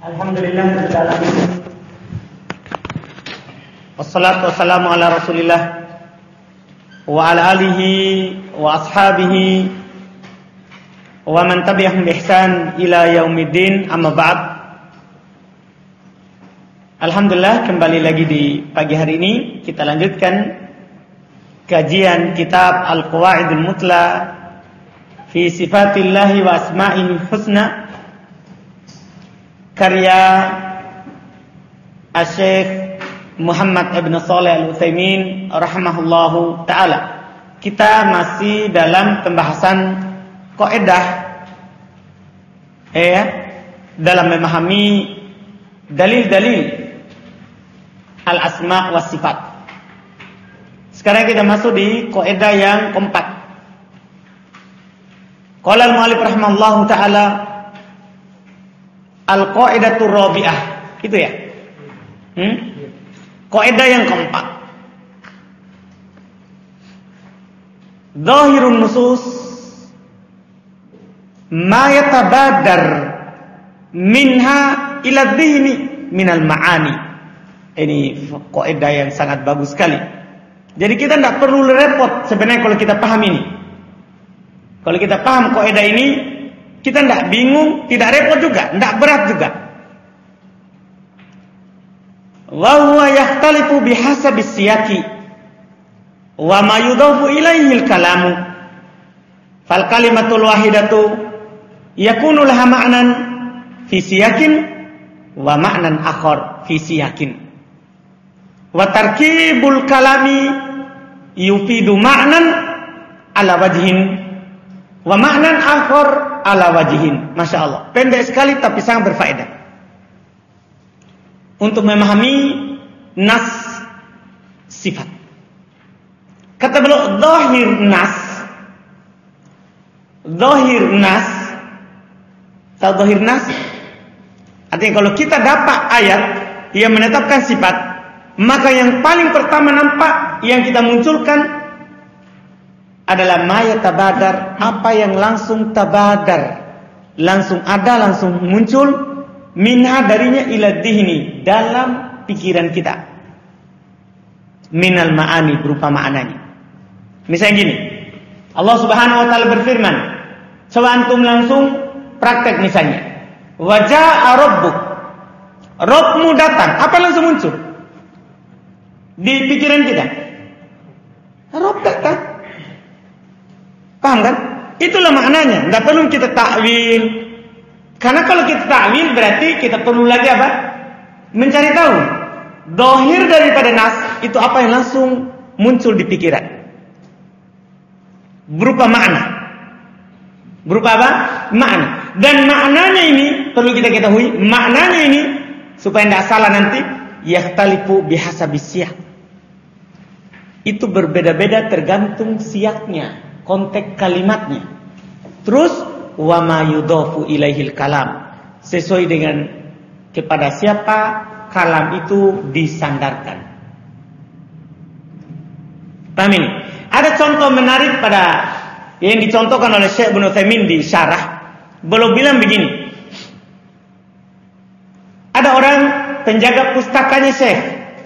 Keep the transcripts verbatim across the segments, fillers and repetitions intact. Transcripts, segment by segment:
Alhamdulillah rabbil alamin. Wassalatu wassalamu ala Rasulillah wa ala alihi wa ashabihi wa man tabi'ahum bi ihsan ila yaumiddin, amma ba'd. Alhamdulillah, kembali lagi di pagi hari ini kita lanjutkan kajian kitab Al-Qawaidul Mutla fi Sifatillahi wa Asma'ihil Husna karya Asy-Syaikh Muhammad Ibn Shalih Al-Utsaimin rahimahullahu taala. Kita masih dalam pembahasan kaidah eh dalam memahami dalil-dalil al-asma wa sifat. Sekarang kita masuk di kaidah yang keempat. Qala al-mu'allif rahimahullahu taala al-qaidatur rabi'ah. Itu ya? Hmm? Kaidah yang keempat. Zahirun nusus ma yatabadar minha ila dhihni minal ma'ani. Ini kaidah yang sangat bagus sekali. Jadi kita tidak perlu repot sebenarnya kalau kita paham ini. Kalau kita paham kaidah ini, kita tidak bingung, tidak repot juga, tidak berat juga. Wa huwa yakhtalifu bihasabi siyaqi wa ma yudhafu ilaihi al-kalamu. Fal kalimatul wahidatu yakunu laha ma'nan fi siyaqin wa ma'nan akhar fi siyaqin. Wa tarkibul kalami yufidu ma'nan ala wajhin wa ma'nan akhar ala wajhin. Masya Allah, pendek sekali tapi sangat berfaedah untuk memahami nas sifat. Kata beliau zahir nas, zahir nas, tahu zahir nas? Artinya kalau kita dapat ayat yang menetapkan sifat, maka yang paling pertama nampak yang kita munculkan adalah maya tabadar, apa yang langsung tabadar, langsung ada, langsung muncul, minha darinya ila dhihni, dalam pikiran kita, minal ma'ani, berupa maknanya. Misalnya gini, Allah subhanahu wa ta'ala berfirman, coba antum langsung praktek misalnya, waja'a rabbuk, Rabbmu datang, apa langsung muncul di pikiran kita? Rabb datang. Paham kan? Itulah maknanya. Tidak perlu kita takwil. Karena kalau kita takwil berarti kita perlu lagi apa? Mencari tahu. Zahir daripada nas itu apa yang langsung muncul di pikiran. Berupa makna. Berupa apa? Makna. Dan maknanya ini perlu kita ketahui. Maknanya ini supaya tidak salah nanti. Yakhtalifu bihasabi siyaq. Itu berbeda-beda tergantung siyaknya, konteks kalimatnya. Terus wa ma yudhafu ilaihil kalam, sesuai dengan kepada siapa kalam itu disandarkan. Paham ini? Ada contoh menarik pada yang dicontohkan oleh Syekh Ibnu Utsaimin di syarah. Beliau bilang begini. Ada orang penjaga pustakanya Syekh.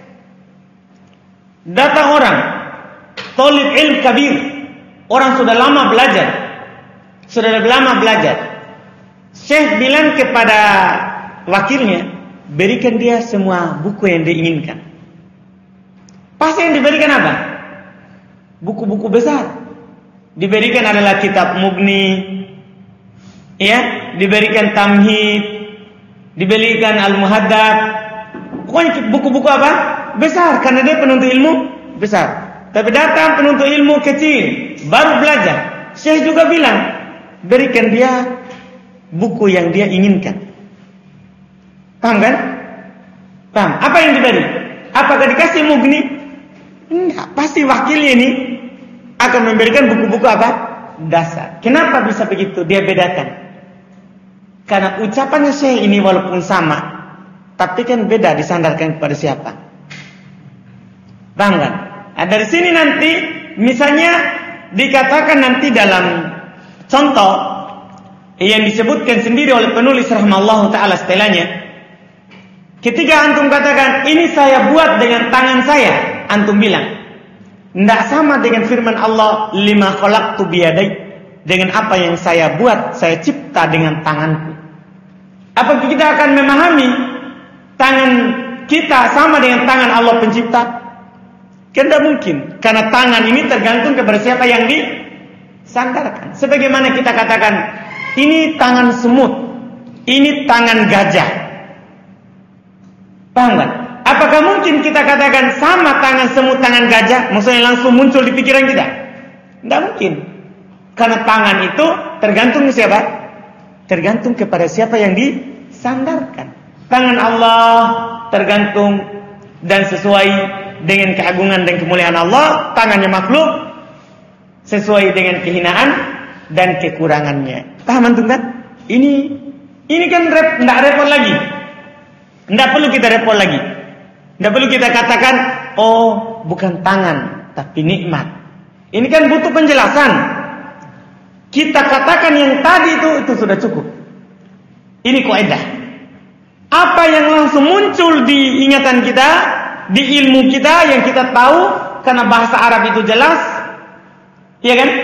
Datang orang talib ilm kabir, orang sudah lama belajar, sudah lama belajar. Syekh bilang kepada wakilnya, berikan dia semua buku yang diinginkan. Pasti yang diberikan apa? Buku-buku besar. Diberikan adalah kitab Mughni, ya, diberikan Tamhid, diberikan Al-Muhaddab. Pokoknya buku-buku apa? Besar, karena dia penuntut ilmu besar. Tapi datang penuntut ilmu kecil, baru belajar. Syekh juga bilang, berikan dia buku yang dia inginkan. Paham kan? Paham? Apa yang diberi? Apakah dikasih Mughni? Enggak, pasti wakilnya ini akan memberikan buku-buku apa? Dasar. Kenapa bisa begitu? Dia bedakan. Karena ucapannya Syekh ini walaupun sama, tapi kan beda disandarkan kepada siapa. Paham kan? Nah, dari sini nanti misalnya dikatakan nanti dalam contoh yang disebutkan sendiri oleh penulis rahimahullah taala setelahnya, Ketika antum katakan ini saya buat dengan tangan saya, antum bilang tidak sama dengan firman Allah, lima khalaqtu biyadai, dengan apa yang saya buat, saya cipta dengan tanganku. Apa kita akan memahami tangan kita sama dengan tangan Allah pencipta? Kan tidak mungkin, karena tangan ini tergantung kepada siapa yang disandarkan. Sebagaimana kita katakan ini tangan semut, ini tangan gajah. Paham kan? Apakah mungkin kita katakan sama tangan semut, tangan gajah? Maksudnya langsung muncul di pikiran kita? Tidak mungkin. Karena tangan itu tergantung siapa? Tergantung kepada siapa yang disandarkan. Tangan Allah tergantung dan sesuai dengan keagungan dan kemuliaan Allah. Tangannya makhluk sesuai dengan kehinaan dan kekurangannya. Paham antum kan? Ini ini kan rep, tidak repot lagi. Tidak perlu kita repot lagi. Tidak perlu kita katakan, oh bukan tangan, tapi nikmat. Ini kan butuh penjelasan. Kita katakan yang tadi itu, itu sudah cukup. Ini kaidah. Apa yang langsung muncul di ingatan kita, di ilmu kita yang kita tahu, karena bahasa Arab itu jelas, iya kan?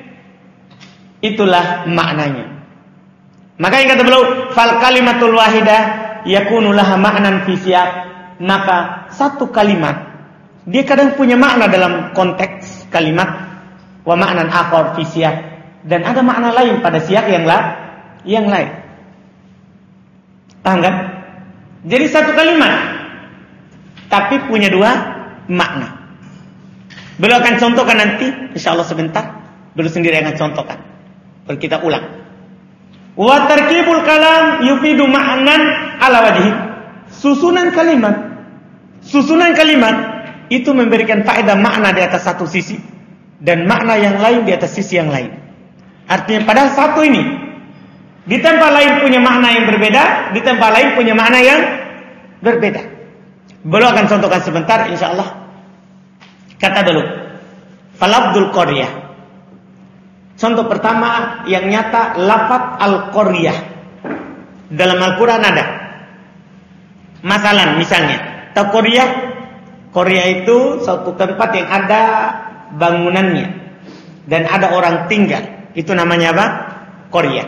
Itulah maknanya. Makanya kata beliau, fal kalimatul wahidah yakunu laha ma'nan fi siyaq. Maka satu kalimat dia kadang punya makna dalam konteks kalimat, wa ma'nan akhar fi siyaq, dan ada makna lain pada siyaq yang la, yang lain. Paham kan? Jadi satu kalimat tapi punya dua makna. Beliau akan contohkan nanti, insyaallah sebentar. Beliau sendiri akan contohkan. Baru kita ulang. Wa tarkibul kalam yufidu ma'nan ala wajhi. Susunan kalimat Susunan kalimat itu memberikan faedah makna di atas satu sisi dan makna yang lain di atas sisi yang lain. Artinya padahal satu ini di tempat lain punya makna yang berbeda, di tempat lain punya makna yang berbeda. Beliau akan contohkan sebentar insyaallah. Kata dulu, falafdul qaryah. Contoh pertama yang nyata, lafaz al-qaryah. Dalam Al-Qur'an ada. Masalan misalnya Korea, Korea itu suatu tempat yang ada bangunannya dan ada orang tinggal. Itu namanya apa? Korea.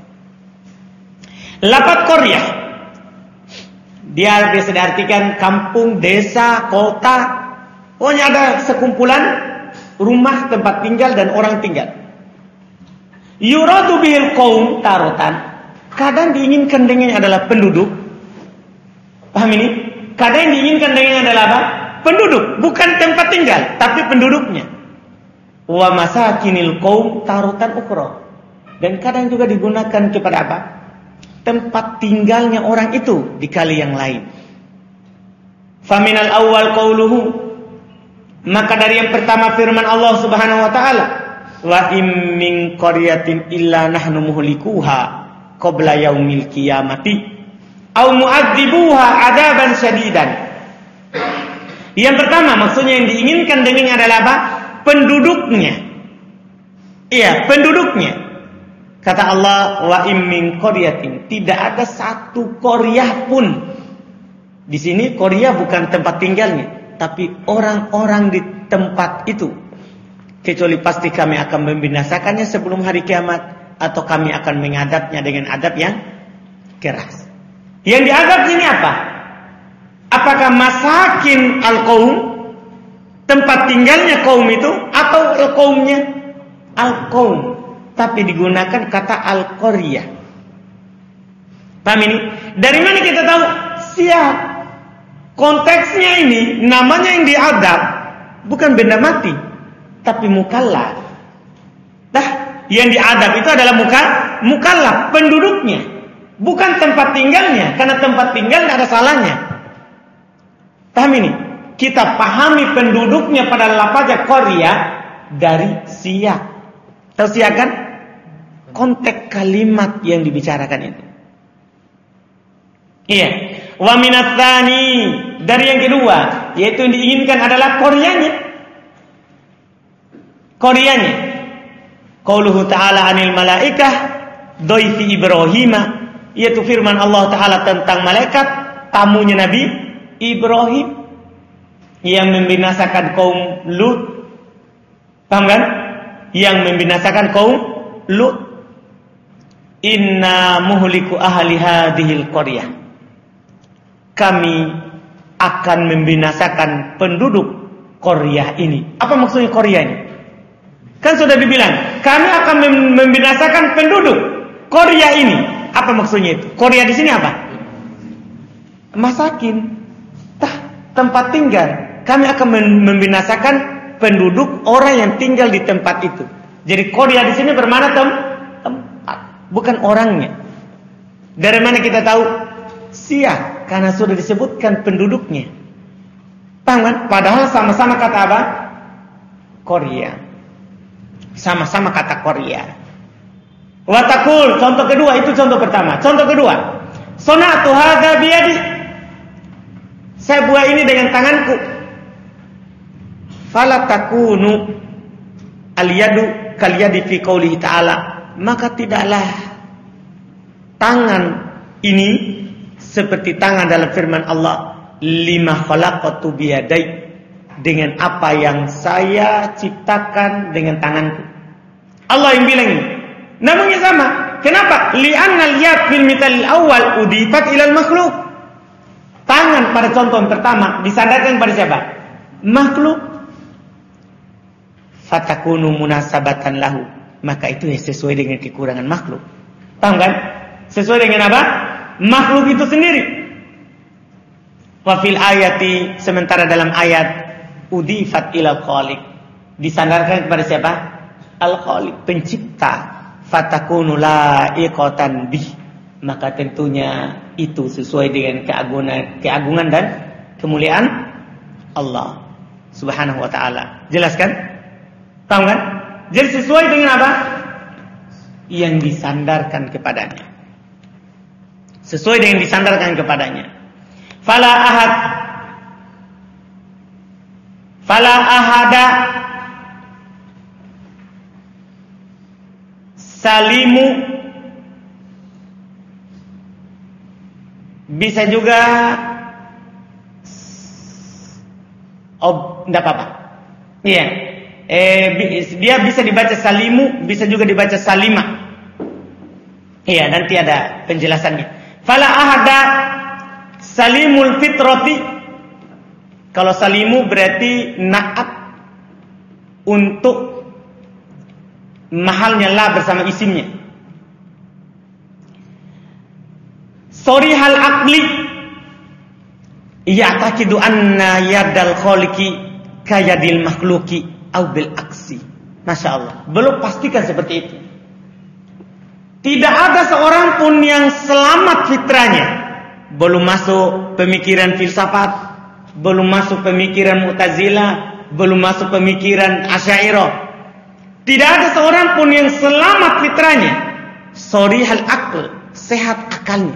Lafaz Korea, dia biasa diartikan kampung, desa, kota. Pokoknya ada sekumpulan rumah tempat tinggal dan orang tinggal. Yuradu bihil qaum tarotan. Kadang diinginkan dengannya adalah penduduk. Paham ini? Kadang yang diinginkan dengannya adalah apa? Penduduk, bukan tempat tinggal, tapi penduduknya. Wa masakinil qaum tarutan ukhra. Dan kadang juga digunakan kepada apa? Tempat tinggalnya orang itu di kali yang lain. Faminal awwal qauluhu. Maka dari yang pertama firman Allah Subhanahu wa taala, wa im min qaryatin illa nahnu muhlikuha qabla yaumil qiyamati au mu'adzibuha adaban syadidan. Yang pertama maksudnya yang diinginkan dengannya adalah apa? Penduduknya. Iya, penduduknya. Kata Allah, wa im min qaryatin, tidak ada satu qaryah pun. Di sini qaryah bukan tempat tinggalnya, tapi orang-orang di tempat itu. Kecuali pasti kami akan membinasakannya sebelum hari kiamat, atau kami akan mengadabnya dengan adab yang keras. Yang dianggap ini apa? Apakah masakin al-qaum, tempat tinggalnya kaum itu, atau al-qaumnya? Al-qaum, tapi digunakan kata al-qaryah. Paham ini? Dari mana kita tahu? Siap. Konteksnya ini, namanya yang diadab bukan benda mati, tapi mukallaf. Nah, yang diadab itu adalah muka, mukallaf, penduduknya. Bukan tempat tinggalnya, karena tempat tinggal tidak ada salahnya. Paham ini? Kita pahami penduduknya pada lafaz qaryah dari siyak. Tahu siyak kan? Konteks kalimat yang dibicarakan itu. Iya. Wa minat tsani, dari yang kedua, yaitu yang diinginkan adalah qaryahnya. Qaryahnya. Qauluhu ta'ala 'anil malaikah dhaifi Ibrahim, yaitu firman Allah Ta'ala tentang malaikat tamunya Nabi Ibrahim yang membinasakan kaum Lut. Paham kan? Yang membinasakan kaum Lut. Inna muhliku ahli hadhil qaryah. Kami akan membinasakan penduduk qaryah ini. Apa maksudnya qaryah ini? Kan sudah dibilang, kami akan membinasakan penduduk qaryah ini. Apa maksudnya itu? Qaryah di sini apa? Masakin. Tah, tempat tinggal. Kami akan membinasakan penduduk orang yang tinggal di tempat itu. Jadi qaryah di sini bermakna tem tempat, bukan orangnya. Dari mana kita tahu? Sia, karena sudah disebutkan penduduknya. Paham kan? Padahal sama-sama kata apa? Qaryah. Sama-sama kata Korea. Watakul, contoh kedua, itu contoh pertama. Contoh kedua, sonatu hadza biyadi. Saya buat ini dengan tanganku. Fala takunu al-yadu kal yadi fi qoulihi ta'ala. Maka tidaklah tangan ini seperti tangan dalam firman Allah, lima khalaqatu biyadai, dengan apa yang saya ciptakan dengan tanganku. Allah yang bilang ini. Namanya sama. Kenapa? Li'anna al-yad fil mithal awal udifat ilal makhluk. Tangan pada contoh yang pertama disandarkan pada siapa? Makhluk. Fatakunu munasabatan lahu. Maka itu ya sesuai dengan kekurangan makhluk. Paham kan? Sesuai dengan apa? Makhluk itu sendiri. Wa fil ayati, sementara dalam ayat udifat ilal khaliq, disandarkan kepada siapa? Al-Khaliq, pencipta. Fatakunu la'iqatan bih, maka tentunya itu sesuai dengan keagungan, keagungan dan kemuliaan Allah Subhanahu wa taala. Jelas kan? Paham kan? Jadi sesuai dengan apa? Yang disandarkan kepadanya. Sesuai dengan disandarkan kepadanya. Fala ahad Fala ahada salimu, bisa juga oh, enggak apa-apa. Iya. Eh, dia bisa dibaca salimu, bisa juga dibaca salima. Iya, nanti ada penjelasannya. Fala ahada salimul fitrati. Kalau salimu berarti naat untuk mahalnya la bersama isimnya. Sorihal aqli ya'taqidu anna yadal khaliqi kayadil makhluqi au bil aksi. Masya Allah. Belum pastikan seperti itu. Tidak ada seorang pun yang selamat fitrahnya. Belum masuk pemikiran filsafat, belum masuk pemikiran Mu'tazilah, belum masuk pemikiran Asy'ariyah. Tidak ada seorang pun yang selamat fitrahnya. Sorihal aql, sehat akalnya.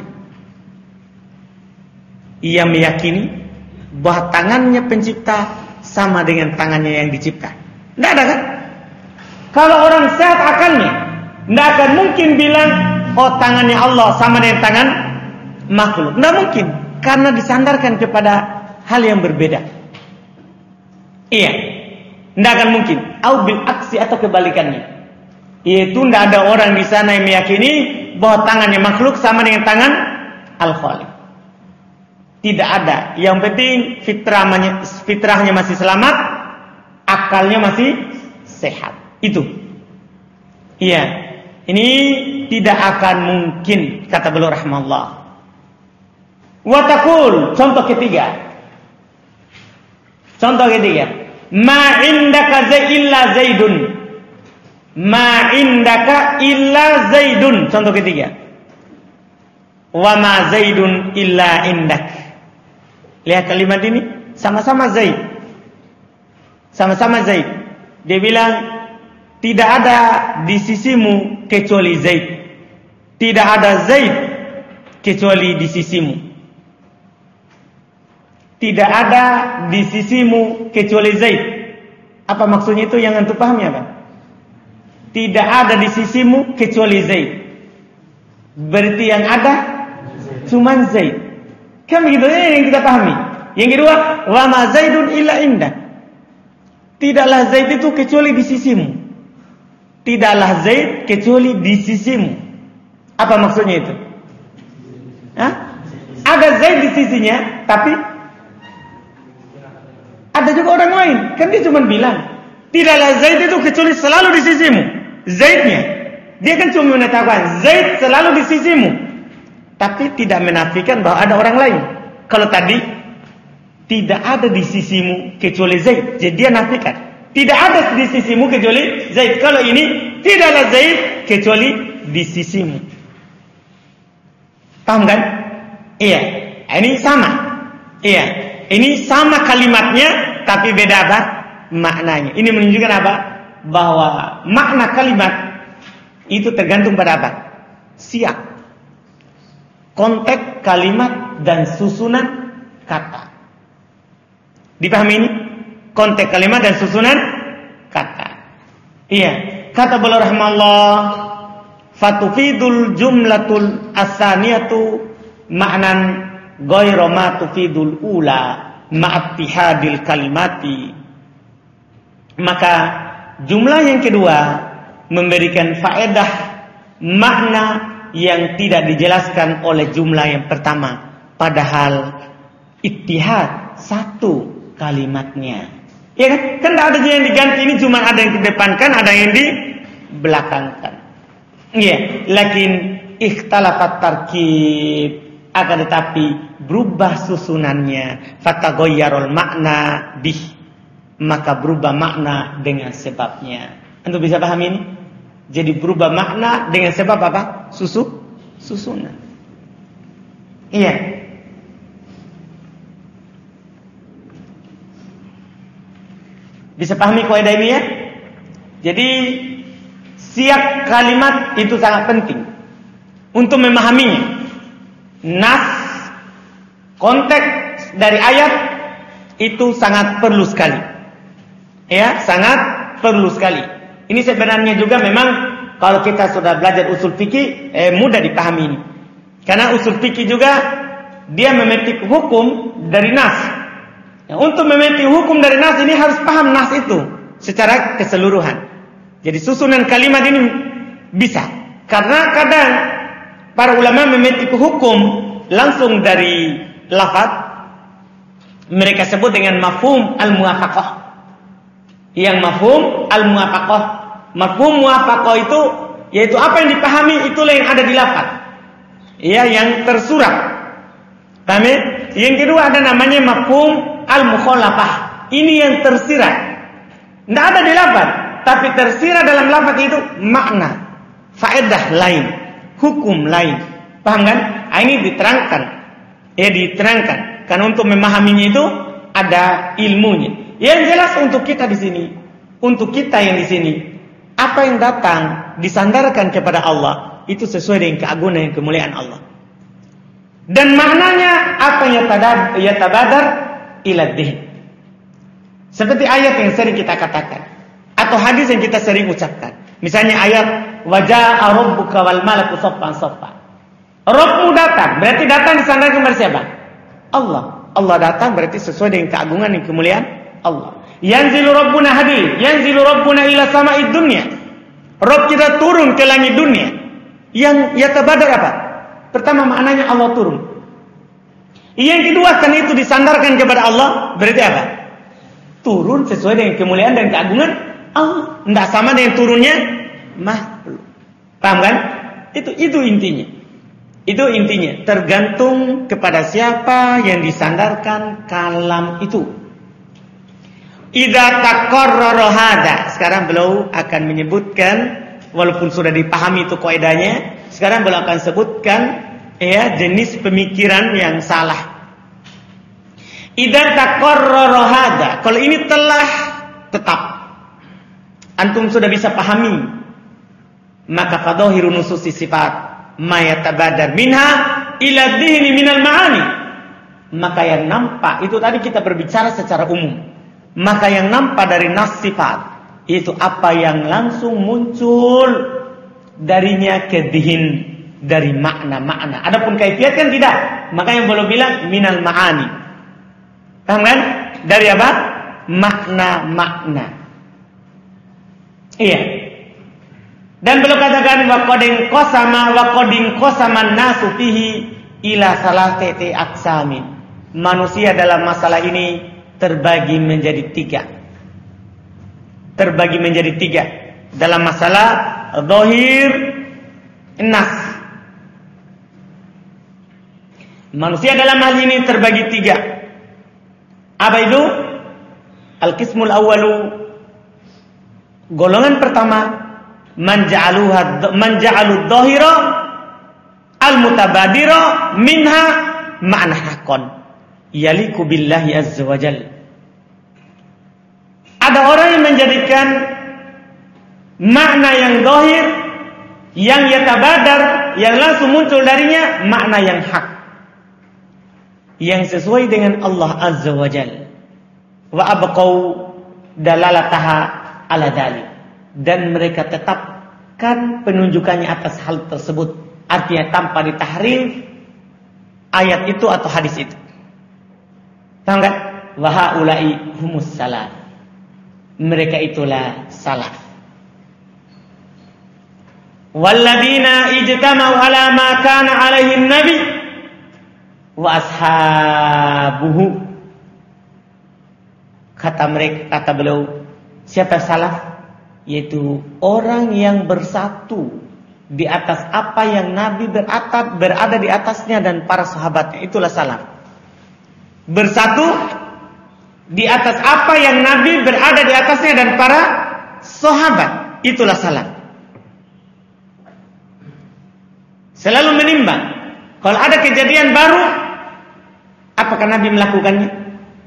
Ia meyakini bahwa tangannya pencipta sama dengan tangannya yang dicipta. Tidak ada kan? Kalau orang sehat akalnya, tidak akan mungkin bilang, oh tangannya Allah sama dengan tangan makhluk. Tidak mungkin, karena disandarkan kepada hal yang berbeda. Iya, tidak akan mungkin. Au bil aksi, atau kebalikannya. Yaitu tidak ada orang di sana yang meyakini bahwa tangannya makhluk sama dengan tangan Al-Khaliq. Tidak ada. Yang penting fitrahnya, fitrahnya masih selamat, akalnya masih sehat. Itu. Iya. Ini tidak akan mungkin, kata beliau rahimahullah. Wa taqul, contoh ketiga. Contoh ketiga, ma indaka za illa zaidun. Ma indaka illa zaidun. Contoh ketiga. Wa ma zaidun illa indak. Lihat kalimat ini, sama-sama Zaid. Sama-sama Zaid. Dia bilang, tidak ada di sisimu kecuali Zaid. Tidak ada Zaid kecuali di sisimu. Tidak ada di sisimu kecuali Zaid. Apa maksudnya itu? Yang antum pahami apa? Tidak ada di sisimu kecuali Zaid. Berarti yang ada cuma Zaid. Kan begitu yang kita pahami. Yang kedua, wa ma Zaidun illa indak. Tidaklah Zaid itu kecuali di sisimu. Tidaklah Zaid kecuali di sisimu. Apa maksudnya itu? Hah? Ada Zaid di sisinya, tapi ada juga orang lain. Kan dia cuma bilang, tidaklah Zaid itu kecuali selalu di sisimu. Zaidnya, dia kan cuma mengatakan Zaid selalu di sisimu, tapi tidak menafikan bahwa ada orang lain. Kalau tadi tidak ada di sisimu kecuali Zaid, jadi dia nafikan. Tidak ada di sisimu kecuali Zaid. Kalau ini tidaklah Zaid kecuali di sisimu. Paham kan? Iya. Ini sama. Iya. Ini sama kalimatnya, tapi beda apa? Maknanya. Ini menunjukkan apa? Bahwa makna kalimat itu tergantung pada apa? Siap. Konteks kalimat dan susunan kata. Dipahami ini? Konteks kalimat dan susunan kata. Iya. Kata beliau rahimahullah, fatufidul jumlatul asaniyatu ma'nan ghairu ma tufidul ula ma'attihadil kalimati. Maka jumlah yang kedua memberikan faedah makna yang tidak dijelaskan oleh jumlah yang pertama, padahal ittihad satu kalimatnya. Ya kan? Kan ada yang diganti, ini cuma ada yang kedepankan, ada yang dibelakangkan. Iya, lakin ikhtalafat tarkib, akan tetapi berubah susunannya, fataghayyarul makna bih, maka berubah makna dengan sebabnya. Antum bisa pahami ini? Jadi berubah makna dengan sebab apa? Susu, susunan. Iya. Bisa pahami kaidah ini ya? Jadi siap kalimat itu sangat penting untuk memahaminya. Nas, konteks dari ayat itu sangat perlu sekali. Ya, sangat perlu sekali. Ini sebenarnya juga memang kalau kita sudah belajar usul fikih eh, mudah dipahami ini. Karena usul fikih juga dia memetik hukum dari nas. Nah, untuk memetik hukum dari nas ini harus paham nas itu secara keseluruhan. Jadi susunan kalimat ini bisa. Karena kadang para ulama memetik hukum langsung dari lafaz, mereka sebut dengan mafhum al-muwafaqah. Yang mafhum al-muwafaqah. Mafhum muwafaqah itu yaitu apa yang dipahami itulah yang ada di lafaz. Ya, yang tersurat. Paham ya? Yang kedua ada namanya mafhum al-mukhalafah. Ini yang tersirat. Tidak ada di lafaz, tapi tersirat dalam lafaz itu makna, faedah lain, hukum lain. Paham kan? Ini diterangkan. Ya, diterangkan. Karena untuk memahaminya itu ada ilmunya. Yang jelas untuk kita di sini, untuk kita yang di sini, apa yang datang disandarkan kepada Allah itu sesuai dengan keagungan dan kemuliaan Allah. Dan maknanya apa yang ya tabadar ila dzihn. Seperti ayat yang sering kita katakan atau hadis yang kita sering ucapkan. Misalnya ayat wajaa rabbuka wal malaku saffan saffan. Rabbmu datang, berarti datang disandarkan kepada siapa? Allah. Allah datang berarti sesuai dengan keagungan dan kemuliaan Allah. Yanzilu rabbuna hadir, yanzilu rabbuna ila sama'id dunya. Rabb kita turun ke langit dunia. Yang yatabadar apa? Pertama maknanya Allah turun. Yang kedua karena itu disandarkan kepada Allah, berarti apa? Turun sesuai dengan kemuliaan dan keagungan Allah. Tidak sama dengan turunnya makhluk. Paham kan? Itu itu intinya. Itu intinya. Tergantung kepada siapa yang disandarkan kalam itu. Idza taqarrara hada. Sekarang beliau akan menyebutkan, walaupun sudah dipahami itu kaidahnya, sekarang beliau akan sebutkan ya jenis pemikiran yang salah. Idza taqarrara hada. Kalau ini telah tetap, antum sudah bisa pahami, maka fadhahiru nususi sifat ma yatabadar minha ila dhihni minal ma'ani. Maka yang nampak itu tadi kita berbicara secara umum. Maka yang nampak dari nas sifat itu apa yang langsung muncul darinya ke dhihin, dari makna-makna. Adapun kaifiat kan tidak. makanya boleh bilang minal ma'ani. Paham kan? Dari apa? Makna-makna. Iya. Dan beliau katakan wa qadin qasama wa qadin qasaman nasu fihi ila salatati aqsamin. Manusia dalam masalah ini terbagi menjadi tiga. Terbagi menjadi tiga dalam masalah zahir nas. Manusia dalam hal ini terbagi tiga. Apa itu? Al-qismul awwalu, golongan pertama, man ja'aluha man ja'alud dhahira al-mutabadira minha ma'na haqqan yaliku billahi azza wa jalla. Ada orang yang menjadikan makna yang zahir, yang yatabadar, yang langsung muncul darinya makna yang hak, yang sesuai dengan Allah azza wa jalla. Wa abqau dalalataha ala dhalik, dan mereka tetapkan penunjukannya atas hal tersebut, artinya tanpa ditahrif ayat itu atau hadis itu. Tahu enggak? Wa haula'i humus salaf, mereka itulah salaf. Walladzina ijtama'u ala ma kana alaihi nabi wa ashabuhu. Kata mereka, kata beliau, siapa salaf? Yaitu orang yang bersatu di atas apa yang Nabi beratap, berada di atasnya dan para sahabatnya. Itulah salaf. Bersatu di atas apa yang Nabi berada di atasnya dan para sahabat. Itulah salaf. Selalu menimbang, kalau ada kejadian baru, apakah Nabi melakukannya?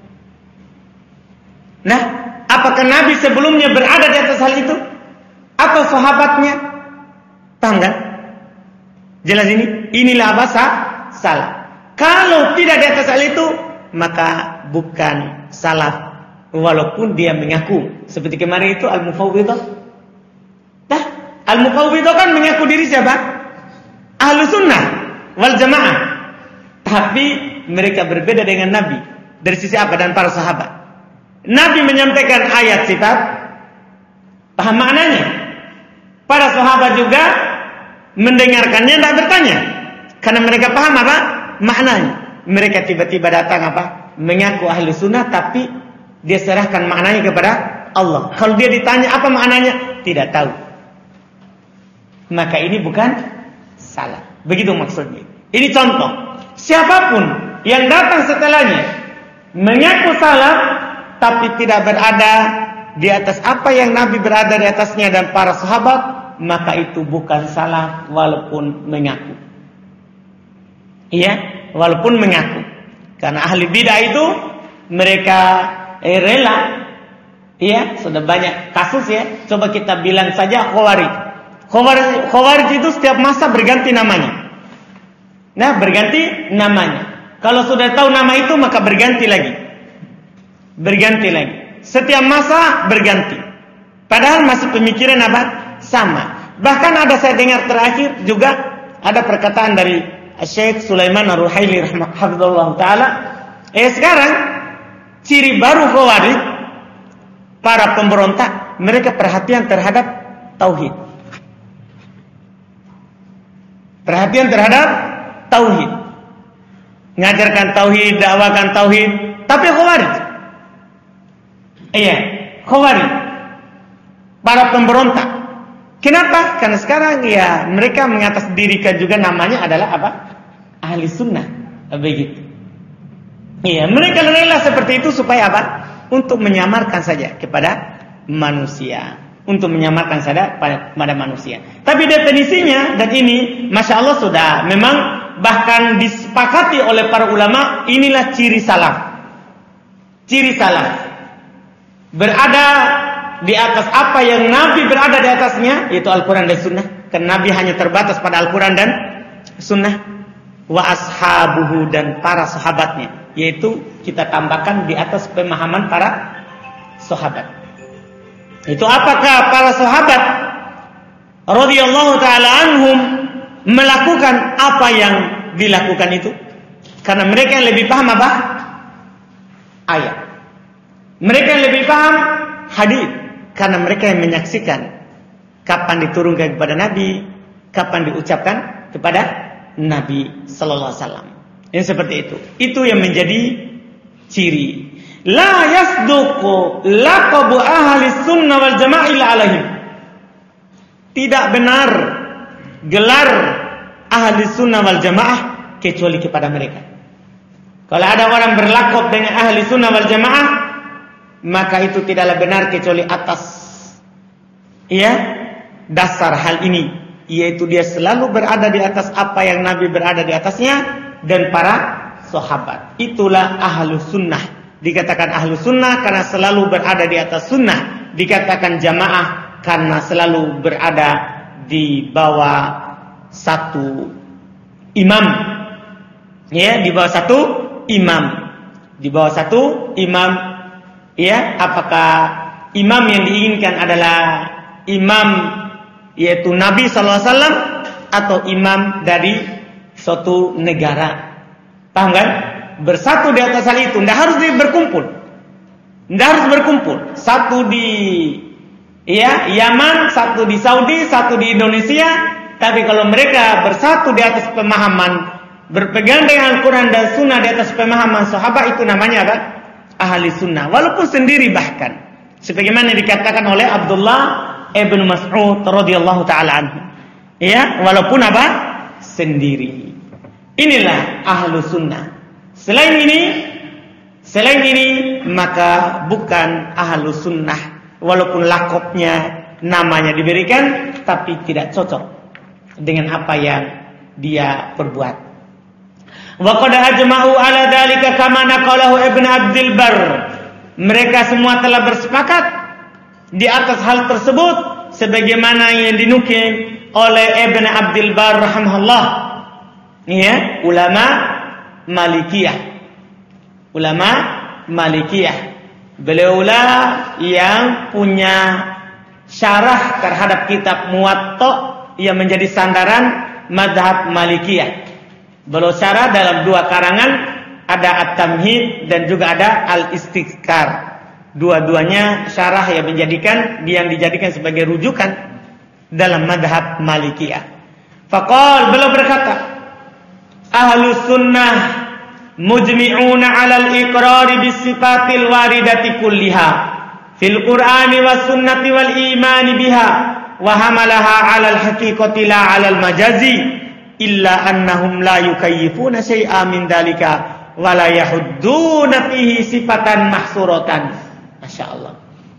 Nah, apakah Nabi sebelumnya berada di atas hal itu? Atau sahabatnya? Paham kan? Jelas ini? Inilah apa? Salah. Kalau tidak di atas hal itu, maka bukan salaf, walaupun dia mengaku. Seperti kemarin itu Al-Mufawwidah. Nah, Al-Mufawwidah kan mengaku diri siapa? Ahlu sunnah wal jamaah. Tapi mereka berbeda dengan Nabi. Dari sisi apa? Dan para sahabat. Nabi menyampaikan ayat sifat, paham maknanya. Para sahabat juga mendengarkannya, tidak bertanya, karena mereka paham apa maknanya. Mereka tiba-tiba datang apa? Mengaku ahli sunnah, tapi dia serahkan maknanya kepada Allah. Kalau dia ditanya apa maknanya, tidak tahu. Maka ini bukan salah. Begitu maksudnya. Ini contoh. Siapapun yang datang setelahnya mengaku salah, tapi tidak berada di atas apa yang Nabi berada di atasnya dan para sahabat, maka itu bukan salah walaupun mengaku. Iya, walaupun mengaku. Karena ahli bidah itu mereka eh, rela. Iya, sudah banyak kasus ya. Coba kita bilang saja Khawarij. Khawarij, Khawarij itu setiap masa berganti namanya. Nah, berganti namanya. Kalau sudah tahu nama itu maka berganti lagi. Berganti lagi. Setiap masa berganti. Padahal masih pemikiran apa? Sama. Bahkan ada saya dengar terakhir juga ada perkataan dari Syekh Sulaiman Ar-Ruhaili rahimahullah taala. Eh sekarang ciri baru Khawarij, para pemberontak, mereka perhatian terhadap tauhid. Perhatian terhadap tauhid. Ngajarkan tauhid, dakwakan tauhid, tapi Khawarij. Iya, Khawarij, para pemberontak. Kenapa? Karena sekarang ya mereka mengatasdirikan juga namanya adalah apa? Ahli sunnah. Begitu. Iya, mereka rela seperti itu supaya apa? Untuk menyamarkan saja kepada manusia. Untuk menyamarkan saja pada, pada manusia. Tapi definisinya dan ini, masya Allah sudah memang bahkan disepakati oleh para ulama, inilah ciri salaf. Ciri salaf. Berada di atas apa yang Nabi berada di atasnya, yaitu Al-Quran dan Sunnah. Karena Nabi hanya terbatas pada Al-Quran dan Sunnah. Wa ashabuhu, dan para sahabatnya, yaitu kita tambahkan di atas pemahaman para sahabat. Itu apakah para sahabat radhiyallahu ta'ala anhum melakukan apa yang dilakukan itu? Karena mereka yang lebih paham apa? Ayat. Mereka yang lebih paham hadis. Karena mereka yang menyaksikan kapan diturunkan kepada Nabi, kapan diucapkan kepada Nabi sallallahu alaihi wasallam. Yang seperti itu. Itu yang menjadi ciri. La yasduqu laqabu ahli sunnah wal jamaah illa alaihim. Tidak benar gelar ahli sunnah wal jamaah kecuali kepada mereka. Kalau ada orang berlakop dengan ahli sunnah wal jamaah, maka itu tidaklah benar kecuali atas ya dasar hal ini, yaitu dia selalu berada di atas apa yang Nabi berada di atasnya dan para sahabat. Itulah ahlu sunnah. Dikatakan ahlu sunnah karena selalu berada di atas sunnah. Dikatakan jamaah karena selalu berada di bawah satu imam. Ya, di bawah satu imam. Di bawah satu imam. Ya, apakah imam yang diinginkan adalah imam yaitu Nabi sallallahu alaihi wasallam atau imam dari suatu negara? Paham kan? Bersatu di atas hal itu, tidak harus berkumpul. Tidak harus berkumpul. Satu di ya Yaman, satu di Saudi, satu di Indonesia. Tapi kalau mereka bersatu di atas pemahaman, berpegang dengan Al-Quran dan Sunnah di atas pemahaman sahabat, itu namanya apa? Ahli sunnah. Walaupun sendiri bahkan, sebagaimana dikatakan oleh Abdullah ibn Mas'ud radhiyallahu taala anhu. Ya, walaupun apa? Sendiri. Inilah ahlu sunnah. Selain ini, selain ini maka bukan ahlu sunnah. Walaupun lakopnya, namanya diberikan, tapi tidak cocok dengan apa yang dia perbuat. Wa qad ajma'u ala dzalika kama naqalahu Ibnu Abdul Barr. Mereka semua telah bersepakat di atas hal tersebut sebagaimana yang dinukil oleh Ibnu Abdul Barr rahimahullah. Ya, ulama Malikiyah. Ulama Malikiyah. Beliaulah yang punya syarah terhadap kitab Muwatta yang menjadi sandaran mazhab Malikiyah. Beliau syarah dalam dua karangan, ada At-Tamhid dan juga ada Al-Istizkar. Dua-duanya syarah yang menjadikan yang dijadikan sebagai rujukan dalam mazhab Malikiyah. Faqal, beliau berkata, Ahlus sunnah mujmi'una 'alal iqrari bis sifatil waridati kulliha fil qur'ani was sunnati wal imani biha wa hamalaha 'alal haqiqati la 'alal majazi illa annahum la yukayyifuna syai'an min dalika wa la yahudduna fihi sifatan mahsuratan. Masyaallah.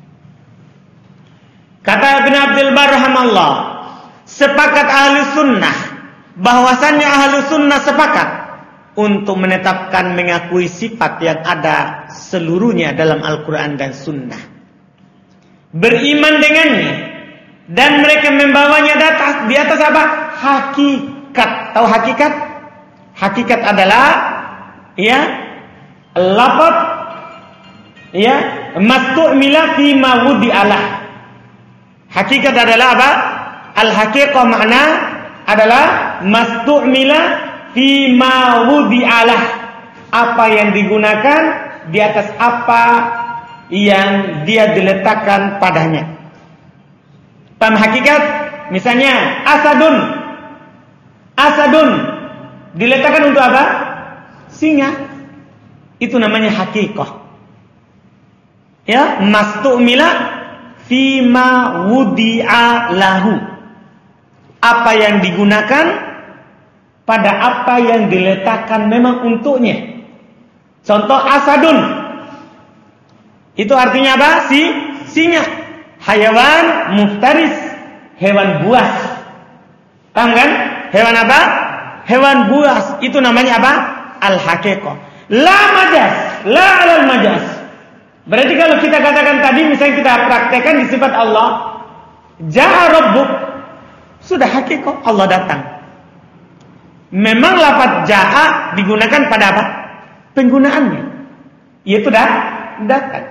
Kata Ibnu Abdul Barr rahimahullah, sepakat ahli sunnah, bahwasannya ahli sunnah sepakat untuk menetapkan mengakui sifat yang ada seluruhnya dalam Al-Quran dan Sunnah, beriman dengannya, dan mereka membawanya di atas, di atas apa? Hakikat. Tahu hakikat? Hakikat adalah ya lafaz ya mastu'mila fi ma wudi'alah. Hakikat adalah apa? Al-haqiqah makna adalah mastu'mila fi ma wudi'alah, apa yang digunakan di atas apa yang dia diletakkan padanya. Paham hakikat? Misalnya asadun. Asadun diletakkan untuk apa? Singa. Itu namanya hakiqah. Ya, mastu'mila fi ma wudi'a lahu. Apa yang digunakan pada apa yang diletakkan memang untuknya. Contoh asadun, itu artinya apa? Si singa, hayawan muftaris, hewan buas. Paham kan? Hewan apa? Hewan buas. Itu namanya apa? Al-haqiqah. La majas, la alal majas. Berarti kalau kita katakan tadi, misalnya kita praktekkan di sifat Allah, Ja'a Rabbuk, sudah hakikat Allah datang. Memang lafaz ja'a digunakan pada apa? Penggunaannya, yaitu dah datang.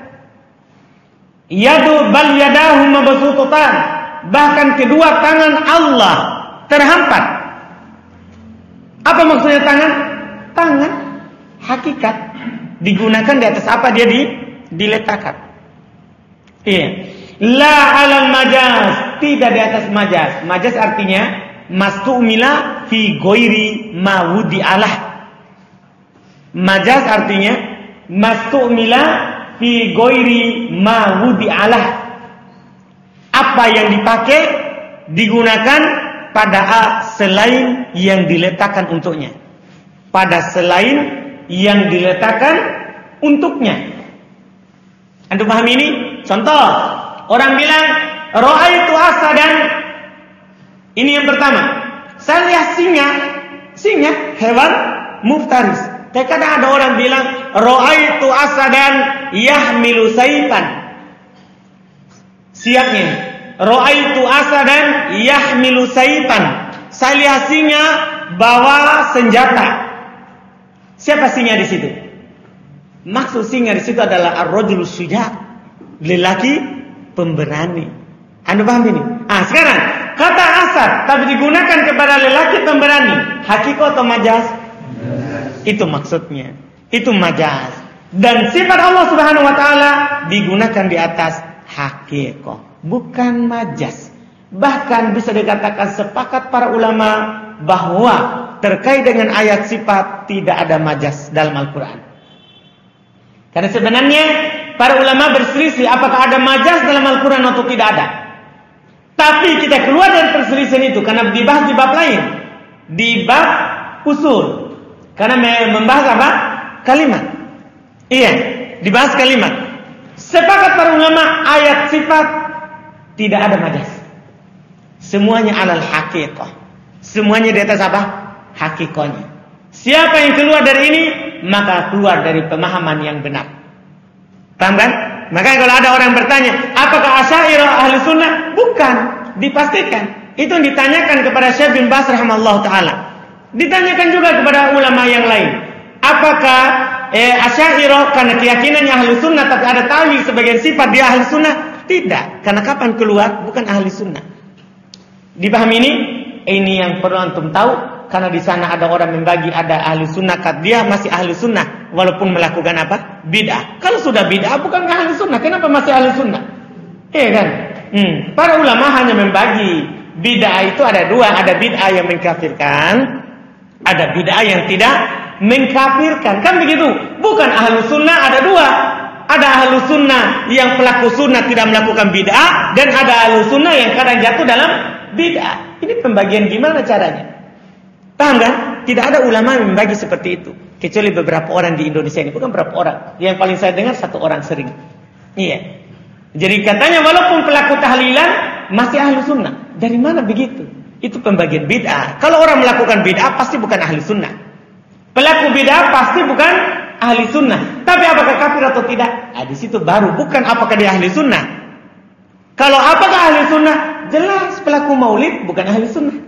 Yadu bal yadahu mabsuutatan, bahkan kedua tangan Allah terhampat. Apa maksudnya tangan? Tangan hakikat, digunakan di atas apa dia di, diletakkan. Iya. La alal majaz, tidak di atas majaz. Majaz artinya mastumila fi ghairi ma wudi alah. Majaz artinya mastumila fi ghairi ma wudi alah. Apa yang dipakai digunakan pada selain yang diletakkan untuknya. Pada selain yang diletakkan untuknya. Anda paham ini? Contoh, orang bilang ra'aitu asadan. Ini yang pertama. Saya lihat singa. Singa hewan muftaris. Terkadang ada orang bilang ra'aitu asadan yahmilu saifan. Siapnya. Ra'aitu asadan yahmilu saifan. Saya lihat singa bawa senjata. Siapa singa di situ? Maksud singa di situ adalah ar-rajulu syuja', lelaki pemberani. Anda paham ini? Ah, sekarang kata asad tapi digunakan kepada lelaki pemberani, hakiko atau majaz? Itu maksudnya. Itu majaz. Dan sifat Allah Subhanahu wa taala digunakan di atas hakiko, bukan majaz. Bahkan bisa dikatakan sepakat para ulama bahwa terkait dengan ayat sifat tidak ada majaz dalam Al-Quran. Karena sebenarnya para ulama berselisih apakah ada majaz dalam Al-Quran atau tidak ada. Tapi kita keluar dari perselisihan itu karena dibahas di bab lain, di bab usul. Karena membahas apa? Kalimat. Iya, dibahas kalimat. Sepakat para ulama ayat sifat tidak ada majaz. Semuanya alal haqiqah. Semuanya di atas apa? Hakikonya. Siapa yang keluar dari ini, maka keluar dari pemahaman yang benar. Paham kan? Makanya kalau ada orang bertanya, apakah Asy'ariyah ahli sunnah? Bukan, dipastikan. Itu yang ditanyakan kepada Syekh bin Baz rahimahullah ta'ala. Ditanyakan juga kepada ulama yang lain. Apakah eh, Asy'ariyah karena keyakinannya ahli sunnah tapi ada ta'wil sebagian sifat dia ahli sunnah? Tidak, karena kapan keluar? Bukan ahli sunnah. Dipahami ini? Ini yang perlu antum tahu. Karena di sana ada orang membagi ada ahli sunnah, dia masih ahli sunnah walaupun melakukan apa? Bid'ah. Kalau sudah bid'ah bukan ahli sunnah, kenapa masih ahli sunnah? Iya kan? Hmm. Para ulama hanya membagi bid'ah itu ada dua, ada bid'ah yang mengkafirkan, ada bid'ah yang tidak mengkafirkan. Kan begitu? Bukan ahli sunnah ada dua. Ada ahli sunnah yang pelaku sunnah tidak melakukan bid'ah dan ada ahli sunnah yang kadang jatuh dalam bid'ah. Ini pembagian gimana caranya? Paham kan? Tidak ada ulama yang membagi seperti itu. Kecuali beberapa orang di Indonesia ini. Bukan berapa orang. Yang paling saya dengar satu orang sering. Iya. Jadi katanya walaupun pelaku tahlilan masih ahli sunnah. Dari mana begitu? Itu pembagian bid'ah. Kalau orang melakukan bid'ah pasti bukan ahli sunnah. Pelaku bid'ah pasti bukan ahli sunnah. Tapi apakah kafir atau tidak? Nah, di situ baru. Bukan apakah dia ahli sunnah. Kalau apakah ahli sunnah? Jelas pelaku maulid bukan ahli sunnah.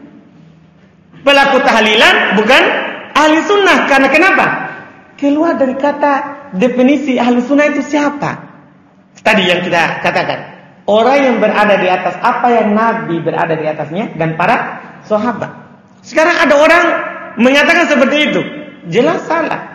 Pelaku tahlilan bukan ahli sunnah. Karena kenapa? Keluar dari kata definisi ahli sunnah itu siapa? Tadi yang kita katakan, orang yang berada di atas apa yang Nabi berada di atasnya dan para sahabat. Sekarang ada orang mengatakan seperti itu. Jelas salah.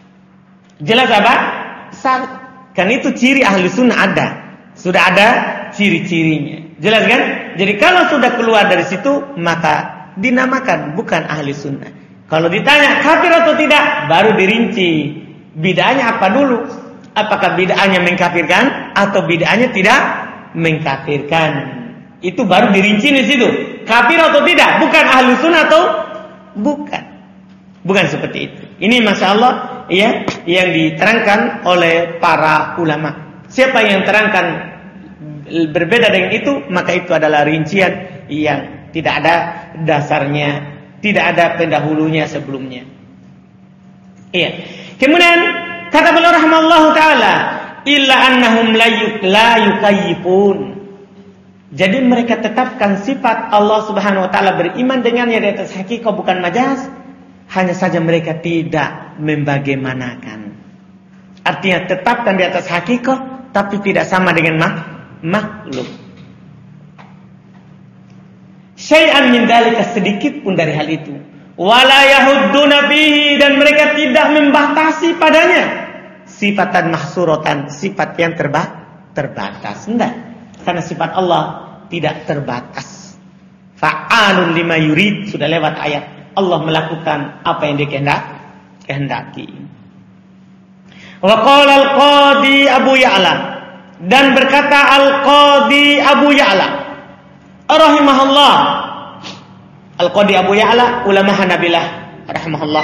Jelas apa? Salah. Kan itu ciri ahli sunnah ada. Sudah ada ciri-cirinya. Jelas kan? Jadi kalau sudah keluar dari situ maka dinamakan bukan ahli sunnah. Kalau ditanya kafir atau tidak, baru dirinci bid'ahnya apa dulu. Apakah bid'ahnya mengkafirkan atau bid'ahnya tidak mengkafirkan. Itu baru dirinci di situ. Kafir atau tidak, bukan ahli sunnah atau bukan. Bukan seperti itu. Ini masya Allah ya, yang diterangkan oleh para ulama. Siapa yang terangkan berbeda dengan itu, maka itu adalah rincian yang tidak ada dasarnya, tidak ada pendahulunya sebelumnya. Iya. Kemudian kata beliau rahimahullahu taala, illa annahum la yukayyifun. Jadi mereka tetapkan sifat Allah Subhanahu wa taala, beriman dengannya di atas hakikat bukan majaz, hanya saja mereka tidak membagaimanakan. Artinya tetapkan di atas hakikat tapi tidak sama dengan mak makhluk. Syai'an min dalika, sedikit pun dari hal itu. wala yahudduna fihi, dan mereka tidak membatasi padanya. Sifatan mahsuratan, sifat yang terba terbatas. Enggak, karena sifat Allah tidak terbatas. Fa'alun lima yurid, sudah lewat ayat. Allah melakukan apa yang dia kehendaki. Wa qala al-Qadi Abu Ya'la, dan berkata Al-Qadi Abu Ya'la rahimahullah. Al-Qadi Abu Ya'la ulama Hanabilah rahimahullah.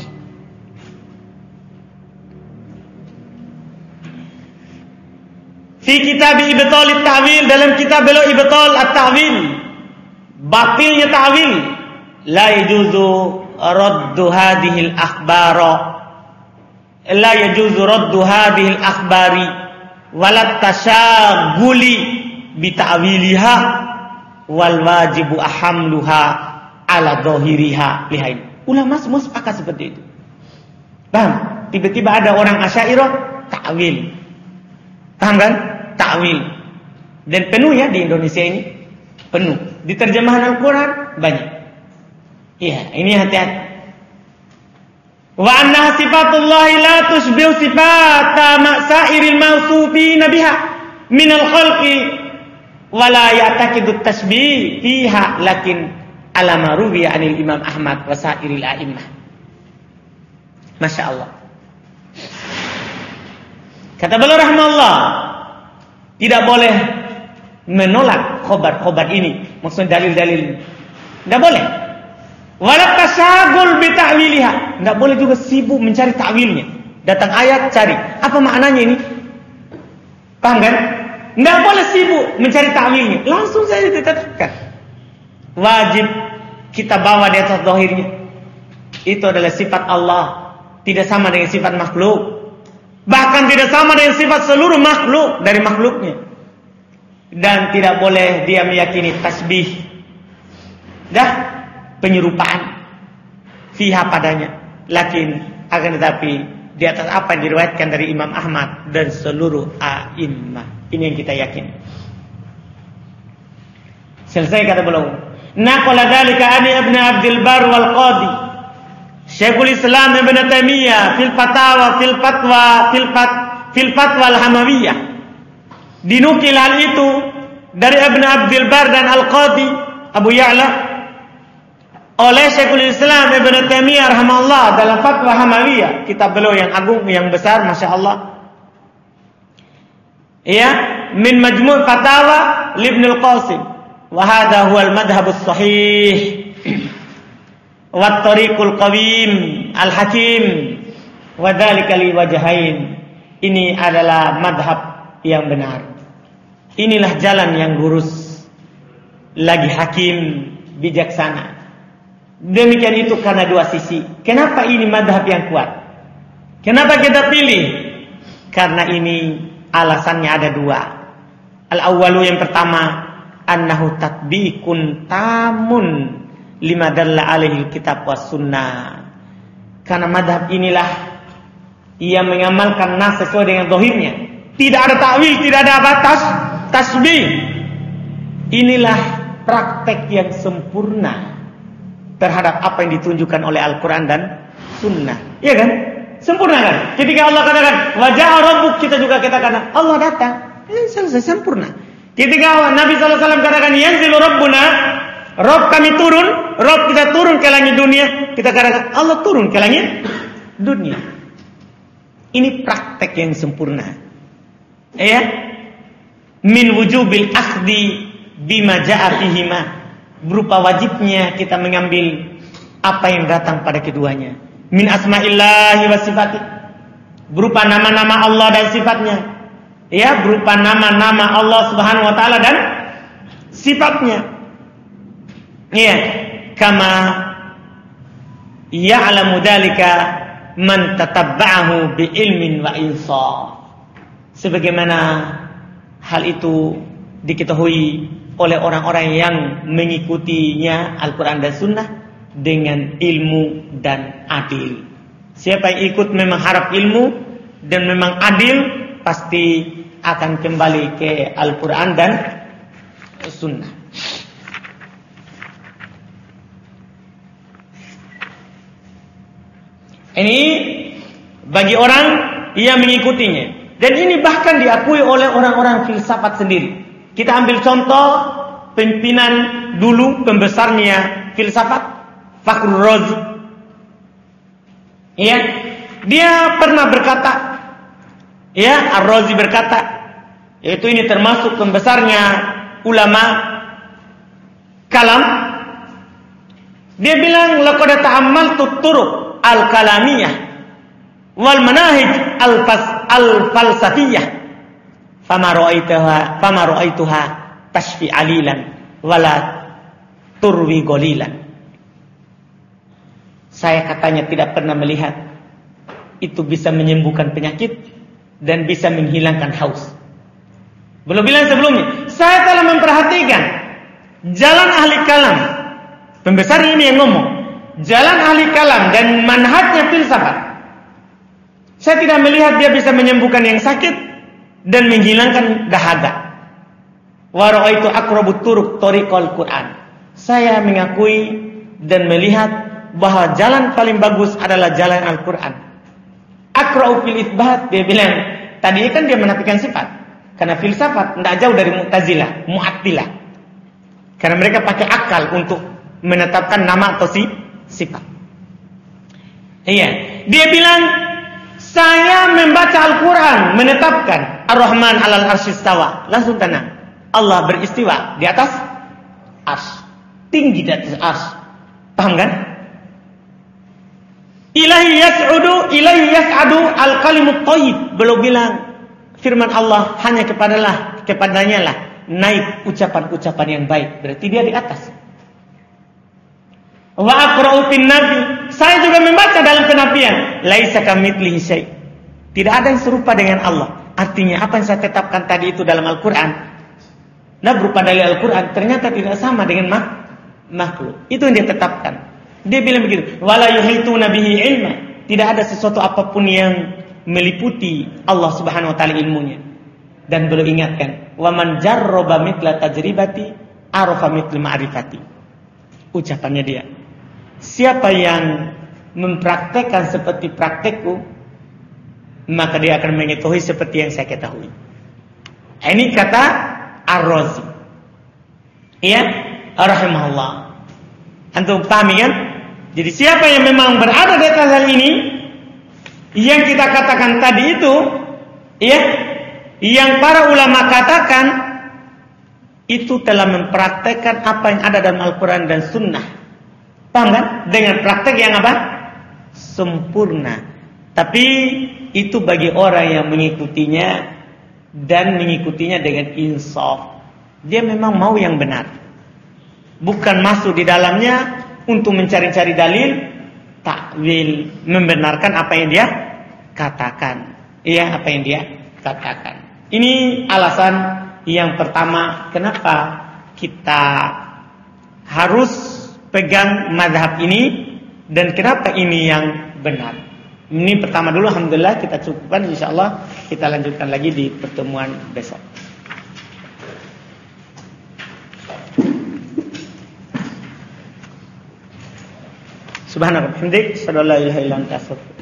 Fi kitab Ibtal at-Ta'wil, dalam kitab beliau Ibtal at-Ta'wil, batilnya ta'wil. La yajuzu raddu hadhihi al-akhbara, la yajuzu raddu hadhihi al-akhbari wala tashaghuli bi ta'wiliha wal wajibu ahamluha ala dhahiriha lihain. Ulama semua sepakat seperti itu. Paham? Tiba-tiba ada orang Asy'ariyah ta'wil. Paham kan? Ta'wil. Dan penuh ya di Indonesia ini. Penuh. Di terjemahan Al-Qur'an banyak. Iya, ini hati-hati. Wa anna sifatullah la tushbihu sifata ma'sairil mawsufina biha minal khalqi wa la ya'taqidu at-tashbih fiha lakin ala ma ruwiya 'anil Imam Ahmad wa sa'iril a'immah. Masya Allah. Kata beliau rahimahullah, tidak boleh menolak khobar-khobar ini, maksudnya dalil-dalil. Tidak boleh. Wala tasagul bi ta'wiliha, enggak boleh juga sibuk mencari ta'wilnya. Datang ayat cari, apa maknanya ini? Paham kan? Enggak boleh sibuk mencari ta'wilnya. Langsung saja ditetapkan. Wajib kita bawa di atas zahirnya. Itu adalah sifat Allah, tidak sama dengan sifat makhluk. Bahkan tidak sama dengan sifat seluruh makhluk dari makhluknya. Dan tidak boleh dia meyakini tasbih, dah penyerupaan fiha padanya. Lakin akan tetapi di atas apa yang diriwayatkan dari Imam Ahmad dan seluruh a'immah. Ini yang kita yakin. Selesai kata beliau. Naqala dzalika ani Ibnu Abdul Bar wal Qadi Syekhul Islam Ibnu Taimiyah fil Fatawa fil Fatwa fil Fat fil Fatwa al-Hamawiyah. Dinukil hal itu dari Ibnu Abdul Bar dan Al-Qadi Abu Ya'la oleh Syekhul Islam Ibnu Taimiyah rahimahullah dalam Fatwa Hamawiyah, kitab beliau yang agung, yang besar, Masya Allah. Ya, min Majmu' Fatawa Ibnu Al-Qasim. Wa hadha huwa al-madhhab as-sahih wa at-tariqul qawim al-hakim wa dzalika li wajhain. Ini adalah madhab yang benar. Inilah jalan yang lurus, lagi hakim, bijaksana. Demikian itu karena dua sisi. Kenapa ini madhab yang kuat? Kenapa kita pilih? Karena ini alasannya ada dua. Al-awwalu, yang pertama, annahu tatbiqun tamun lima dalla alaihi kitab was sunnah. Karena madhab inilah ia mengamalkan nas sesuai dengan zahirnya. Tidak ada takwil, tidak ada batas tasbih. Inilah praktek yang sempurna terhadap apa yang ditunjukkan oleh Al-Quran dan Sunnah. Iya kan? Sempurna kan? Ketika Allah katakan wajah rabbuk, kita juga katakan Allah datang. Ini selesai, sempurna. Ketika Nabi sallallahu alaihi wasallam katakan yanzilu rabbuna, Rabb kami turun, Rabb kita turun ke langit dunia, kita katakan Allah turun ke langit dunia. Ini praktek yang sempurna. Ya, min wujubil akhdi bima ja'a fihima, berupa wajibnya kita mengambil apa yang datang pada keduanya. Min asma'illahi wa sifati, berupa nama-nama Allah dan sifatnya. Ya, berupa nama-nama Allah Subhanahu wa taala dan sifatnya. Ya, kama ya'lamu dzalika man tatabba'ahu bi ilmin wa insaf. Sebagaimana hal itu diketahui oleh orang-orang yang mengikutinya Al-Quran dan Sunnah dengan ilmu dan adil. Siapa yang ikut memang harap ilmu dan memang adil, pasti akan kembali ke Al-Quran dan Sunnah. Ini bagi orang yang mengikutinya. Dan ini bahkan diakui oleh orang-orang filsafat sendiri. Kita ambil contoh pimpinan dulu pembesarnya filsafat, Fakhrul Razi. Ya, dia pernah berkata, ya, Ar-Razi berkata, yaitu ini termasuk pembesarnya ulama kalam. Dia bilang, laqad ta'ammaltu turuq al-kalamiyah wal manahij al-falsafiyah fama ra'aituha fama ra'aituha tashfi alilan wala turwi golilan. Saya katanya tidak pernah melihat itu bisa menyembuhkan penyakit dan bisa menghilangkan haus. Belum bilang sebelumnya, saya telah memperhatikan jalan ahli kalam. Pembesar ini yang ngomong, jalan ahli kalam dan manhajnya filsafat. Saya tidak melihat dia bisa menyembuhkan yang sakit dan menghilangkan dahaga. Wa ra'aitu aqrabut turuq tariqal Quran. Saya mengakui dan melihat bahwa jalan paling bagus adalah jalan Al-Quran. Aqra'u fil itsbat, dia bilang, tadi kan dia menafikan sifat. Karena filsafat tidak jauh dari Mu'tazilah, Mu'attilah. Karena mereka pakai akal untuk menetapkan nama atau si, sifat. Iya, dia bilang, saya membaca Al-Quran menetapkan Ar-Rahman 'alal arsy istawa. Langsung tenang. Allah beristiwa di atas arsy, tinggi di atas arsy. Paham kan? Ilahi yas'udu, ilahi yas'adu al-kalimut thayyib. Belum bilang firman Allah hanya kepadalah kepadanya lah naik ucapan-ucapan yang baik. Berarti dia di atas. Wa aqra'u fin nabi. Saya juga membaca dalam penafian, laisa kamitslihi syai'. Tidak ada yang serupa dengan Allah. Artinya apa yang saya tetapkan tadi itu dalam Al-Qur'an, nah berupa dalil Al-Qur'an, ternyata tidak sama dengan mak makhluk. Itu yang dia tetapkan. Dia bilang begitu, wala yuhituna bihi ilma. Tidak ada sesuatu apapun yang meliputi Allah Subhanahu wa taala ilmunya. Dan beliau ingatkan, wa man jarraba mithla tajribati arafa mithla ma'rifati. Ucapannya dia, siapa yang mempraktekkan seperti praktekku, maka dia akan mengetahui seperti yang saya ketahui. Ini kata Ar-Razi. Iya, rahimahullah. Antum pahami kan? Jadi siapa yang memang berada di atas hal ini, yang kita katakan tadi itu, ya, yang para ulama katakan itu telah mempraktekkan apa yang ada dalam Al-Quran dan Sunnah. Paham kan? Dengan praktek yang apa? Sempurna. Tapi itu bagi orang yang mengikutinya dan mengikutinya dengan insaf. Dia memang mau yang benar, bukan masuk di dalamnya untuk mencari-cari dalil, takwil, membenarkan apa yang dia katakan. Iya, apa yang dia katakan. Ini alasan yang pertama kenapa kita harus pegang mazhab ini dan kenapa ini yang benar. Ini pertama dulu, alhamdulillah kita cukupkan, insyaallah kita lanjutkan lagi di pertemuan besok. Subhanallah, hamdik, sallallahu alaihi wa sallam.